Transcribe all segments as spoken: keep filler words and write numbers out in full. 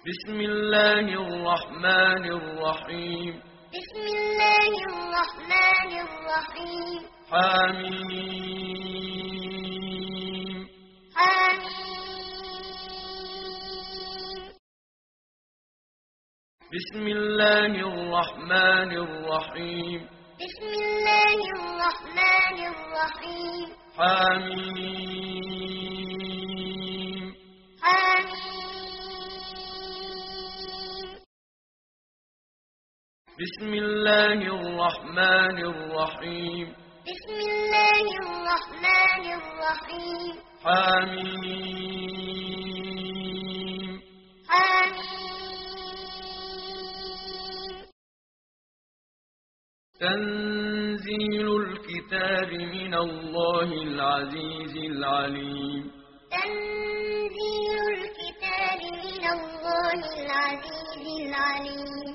بسم الله الرحمن الرحيم بسم الله الرحمن الرحيم حميم حميم بسم الله الرحمن الرحيم بسم الله الرحمن الرحيم حميم حميم بسم الله الرحمن الرحيم بسم الله الرحمن الرحيم حميم حميم تنزيل الكتاب من الله العزيز العليم تنزيل الكتاب من الله العزيز العليم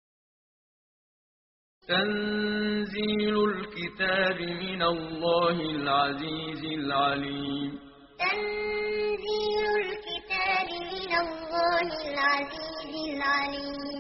تنزيل الكتاب من الله العزيز العليم تنزيل الكتاب من الله العزيز العليم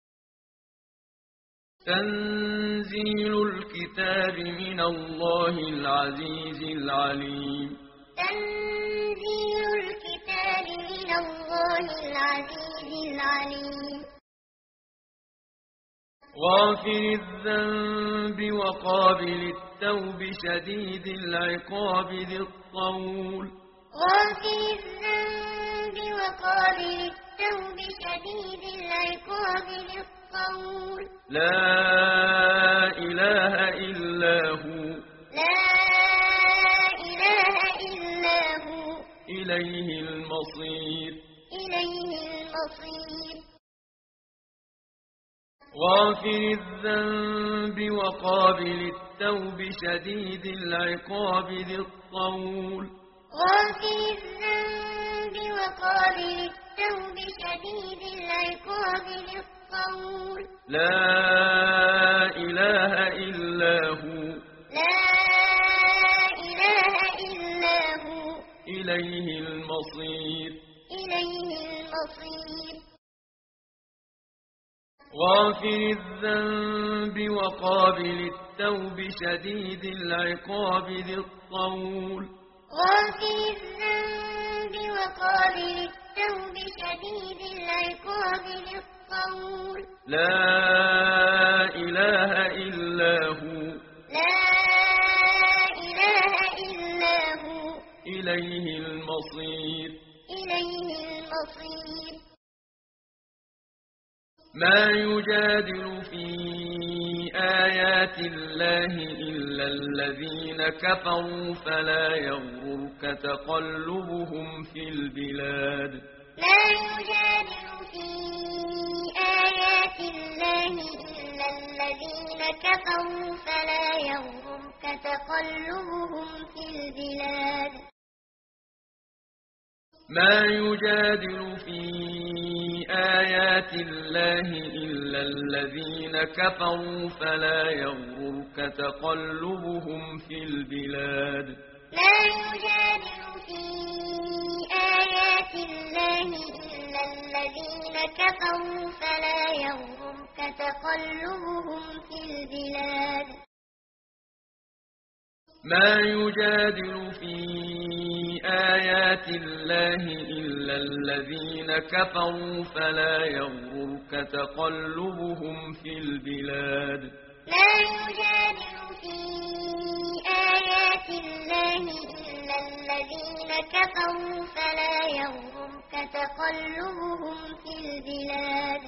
تنزيل الكتاب من الله العزيز العليم تنزيل الكتاب من الله العزيز العليم غافر الذنب وقابل التوب شديد العقاب ذي الطول غافر الذنب وقابل التوب شديد العقاب ذي الطول لا إله إلا هو لا إله إلا هو إليه المصير إليه المصير غافر الذنب وقابل التوب شديد العقاب ذي الطول غافر الذنب وقابل التوب شديد العقاب ذي الطول لا إله إلا هو لا إله إلا هو إليه المصير إليه المصير غافر الذنب وقابل التوب شديد العقاب ذي الطول غافر الذنب وقابل التوب شديد العقاب ذي الطول لا إله إلا هو لا إله إلا هو إليه المصير إليه المصير ما يجادل في آيات الله إلا الذين كفروا فلا يغررك تقلبهم في البلاد ما يجادل في آيات الله إلا الذين كفروا فلا يغررك تقلبهم في البلاد ما يجادل في آيات الله إلا الذين كفروا فلا يغررك تقلبهم في البلاد ما يجادل في آيات الله إلا الذين كفروا فلا يغررك تقلبهم في البلاد ما يجادل في آيات الله إلا الذين كفروا فلا يغررك تقلبهم في البلاد ما يجادل في آيات الله إلا الذين كفروا فلا يغررك تقلبهم في البلاد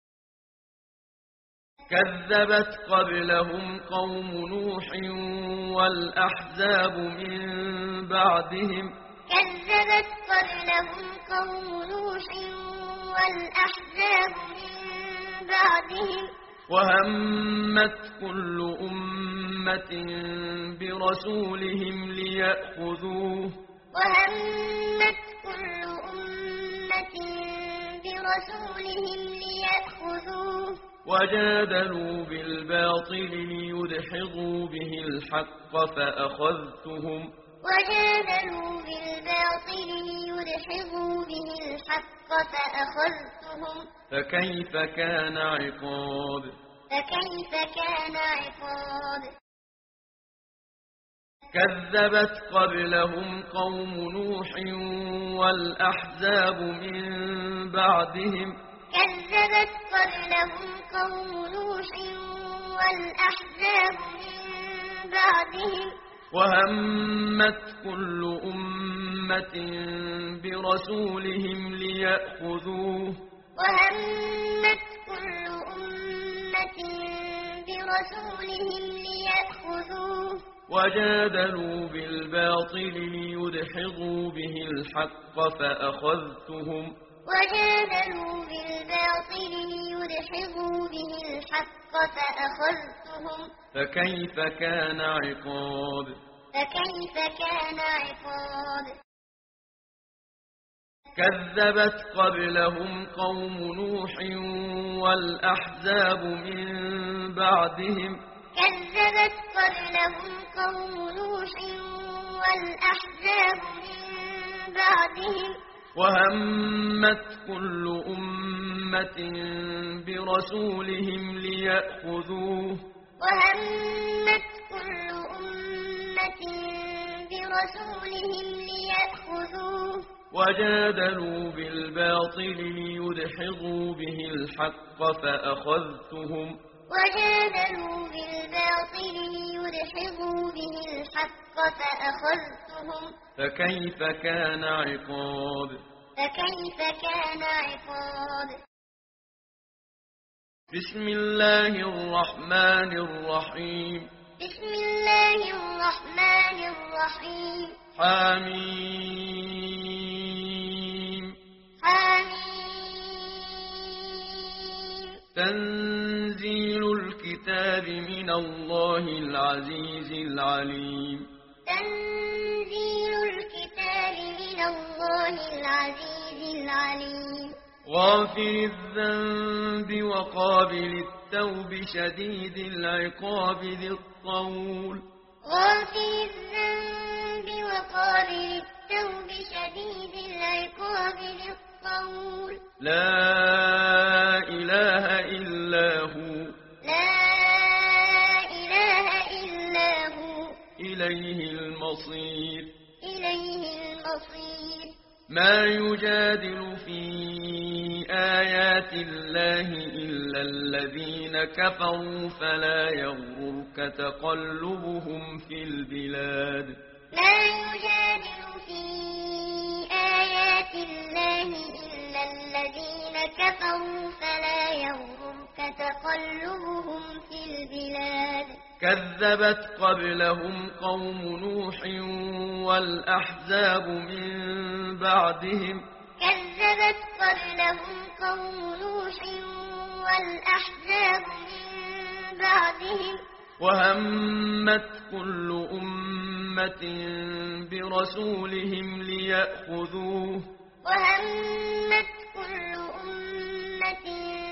كذبت قبلهم قوم نوح والأحزاب من بعدهم كذبت قبلهم قوم نوح والأحزاب من بعدهم وهمت كل أمة برسولهم ليأخذوه وهمت كل أمة برسولهم ليأخذوه وجادلوا بالباطل ليدحضوا به الحق فأخذتهم وجادلوا بالباطل ليدحضوا به الحق فأخذتهم فكيف كان عقاب فكيف كان عقاب كذبت قبلهم قوم نوح والأحزاب من بعدهم كذبت قبلهم قوم نوح والأحزاب من بعدهم وهمت كل أمة برسولهم ليأخذوه وهمت كل أمة برسولهم ليأخذوه وجادلوا بالباطل ليدحضوا به الحق فأخذتهم وجادلوا بالباطل ليدحضوا به الحق فأخذتهم فكيف كان عقاب فكيف كان عقاب كذبت قبلهم قوم نوح والأحزاب من بعدهم كذبت قبلهم قوم نوح والأحزاب من بعدهم وهمت كل أمة برسولهم ليأخذوه وهمت كل أمة برسولهم ليأخذوه وجادلوا بالباطل ليدحضوا به الحق فأخذتهم وجادلوا بالباطل ليدحضوا به الحق فأخذتهم فكيف كان عقاب فكيف كان عقاب بسم الله الرحمن الرحيم بسم الله الرحمن الرحيم حميم حميم تنزيل الكتاب من الله العزيز العليم تنزيل الكتاب من الله العزيز العليم غافر الذنب وقابل التوب شديد العقاب ذي الطول غافر الذنب وقابل التوب شديد العقاب ذي الطول لا إله إلا هو لا إله إلا هو إليه المصير إليه المصير ما يجادل في آيات الله إلا الذين كفروا فلا يغررك تقلبهم في البلاد ما يجادل في آيات الله إلا الذين كفروا فلا يغررك تقلبهم في البلاد كذبت قبلهم قوم نوح والأحزاب من بعدهم كذبت قبلهم قوم نوح والأحزاب من بعدهم وهمت كل أمة برسولهم ليأخذوه وهمت كل أمة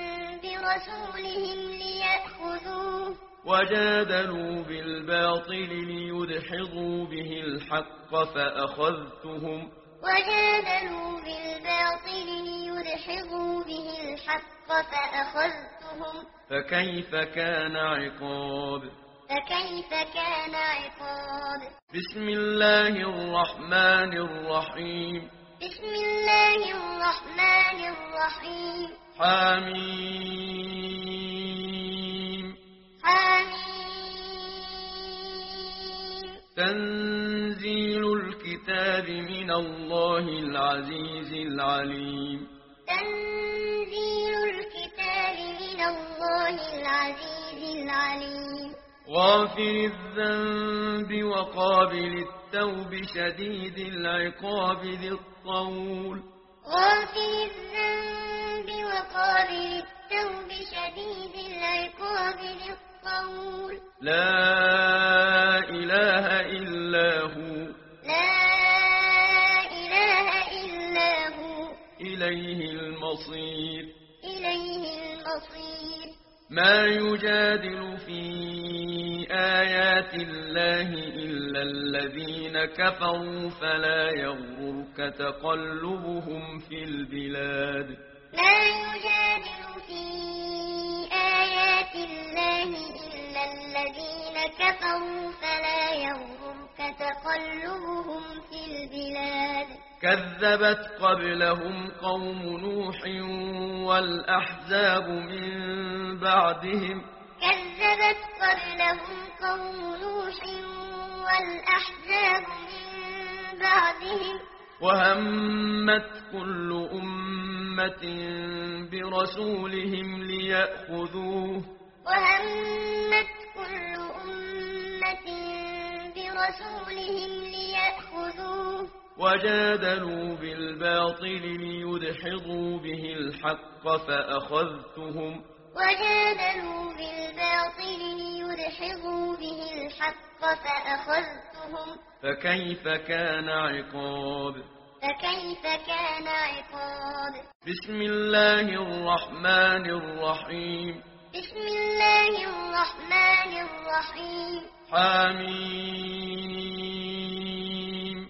برسولهم ليأخذوه وجادلوا بالباطل ليدحضوا به الحق فأخذتهم وجادلوا بالباطل ليدحضوا به الحق فأخذتهم فكيف كان عقاب فكيف كان عقاب بسم الله الرحمن الرحيم بسم الله الرحمن الرحيم حميم حميم تنزيل الكتاب من الله العزيز العليم تنزيل الكتاب من الله العزيز العليم غافر الذنب وقابل التوب شديد العقاب ذي الطول غافر الذنب وقابل التوب شديد العقاب ذي الطول لا إله إلا هو لا إله إلا هو إليه المصير إليه المصير ما يجادل في آيات الله إلا الذين كفروا فلا يغررك تقلبهم في البلاد ما يجادل في آيات الله إلا الذين كفروا فلا يغررك تقلبهم في البلاد كذبت قبلهم قوم نوح والأحزاب من بعدهم كذبت قبلهم قوم نوح والأحزاب من بعدهم وهمت كل أمة برسولهم ليأخذوه وهمت كل أمة برسولهم ليأخذوه وجادلوا بالباطل ليدحضوا به الحق فأخذتهم وجادلوا بالباطل ليدحضوا به الحق فأخذتهم فكيف كان عقاب فكيف كان عقاب بسم الله الرحمن الرحيم بسم الله الرحمن الرحيم حميم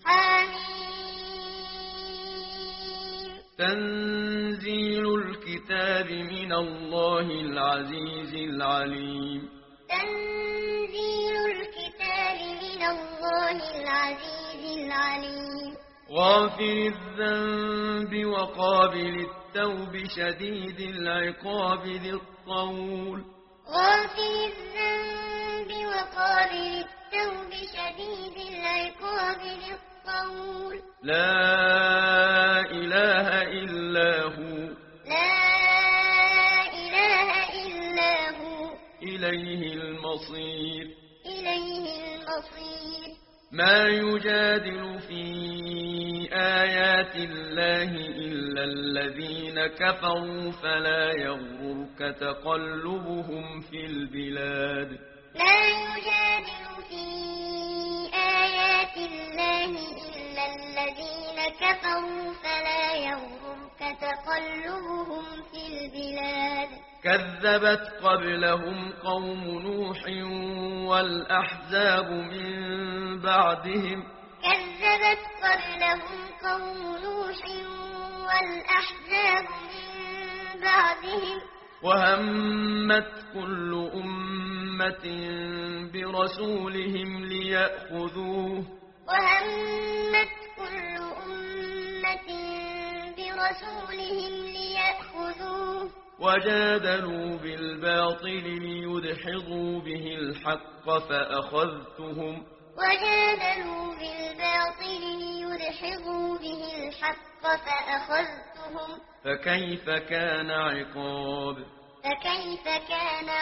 حميم تنزيل الكتاب من الله العزيز العليم تنزيل الكتاب من الله العزيز العليم غافر الذنب وقابل التوب شديد العقاب ذي الطول غافر الذنب وقابل التوب شديد العقاب ذي الطول لا إله إلا هو لا إله إلا هو إليه المصير إليه المصير ما يجادل في آيات الله إلا الذين كفروا فلا يغررك تقلبهم في البلاد ما يجادل في آيات الله إلا الذين كفروا فلا يغررك تقلبهم في البلاد كذبت قبلهم قوم نوح والأحزاب من بعدهم كذبت قبلهم قوم نوح والأحزاب من بعدهم وهمت كل أمة برسولهم ليأخذوه وهمت كل أمة برسولهم ليأخذوه وجادلوا بالباطل ليدحضوا به الحق فأخذتهم وجادلوا بالباطل ليدحضوا به الحق فأخذتهم فكيف كان عقاب فكيف كان